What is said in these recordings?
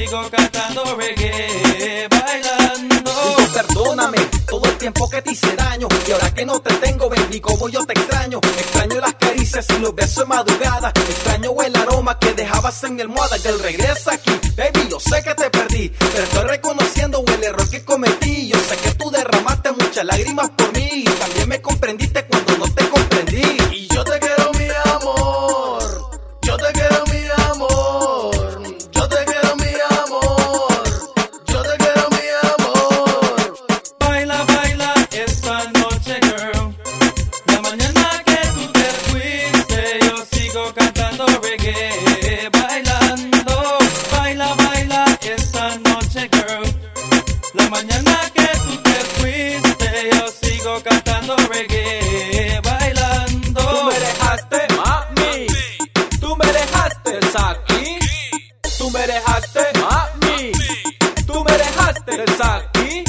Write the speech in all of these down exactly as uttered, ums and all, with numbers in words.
sigo cantando reggae, bailando. Digo, perdóname todo el tiempo que te hice daño, y ahora que no te tengo, baby, como yo te extraño. Extraño las caricias y los besos de madrugada, extraño el aroma que dejabas en mi almohada. Que él regresa aquí, baby, yo sé que te perdí, pero estoy reconociendo el error que cometí. Yo sé que tú derramaste muchas lágrimas por mí, y también me comprendiste cuando no te comprendí. Y yo te quiero, mi amor, yo te quiero, mi amor, yo te quiero, mi amor, yo te quiero, mi amor. Baila, baila esta noche, girl. La mañana que tú te fuiste, yo sigo cantando reggae, bailando. Baila, baila esta noche, girl. La mañana que tú te fuiste, yo sigo cantando reggae, bailando. Tú me dejaste, mami, tú me dejaste, Saki. Tú me dejaste, mami, tú me dejaste, Saki.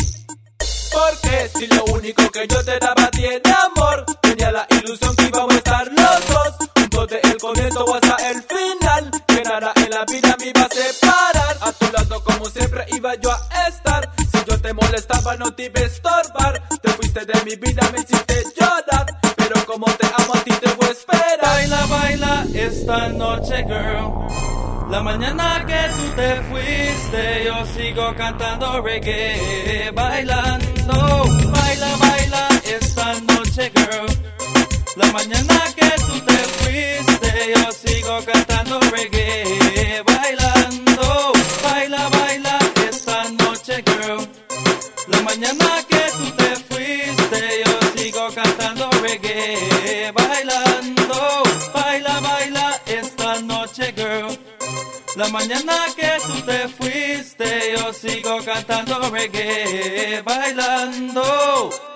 Porque si lo único que yo te daba tiene amor, tenía la ilusión que íbamos a estar los dos juntos desde el comienzo hasta el final, que nada en la vida me iba a separar. A tu lado como siempre iba yo a estar. Si yo te molestaba no te iba a estorbar. Te fuiste de mi vida, me hiciste llorar, pero como te amo a ti te voy a esperar. Baila, baila esta noche, girl. La mañana que tú te fuiste, yo sigo cantando reggae, bailando. Baila, baila esta noche, girl. La mañana que tú te fuiste, yo sigo cantando reggae, bailando. Baila, baila esta noche, girl. La mañana que tú te fuiste, yo sigo cantando reggae, bailando. Baila, baila esta noche, girl. La mañana que tú te fuiste, yo sigo cantando reggae, bailando.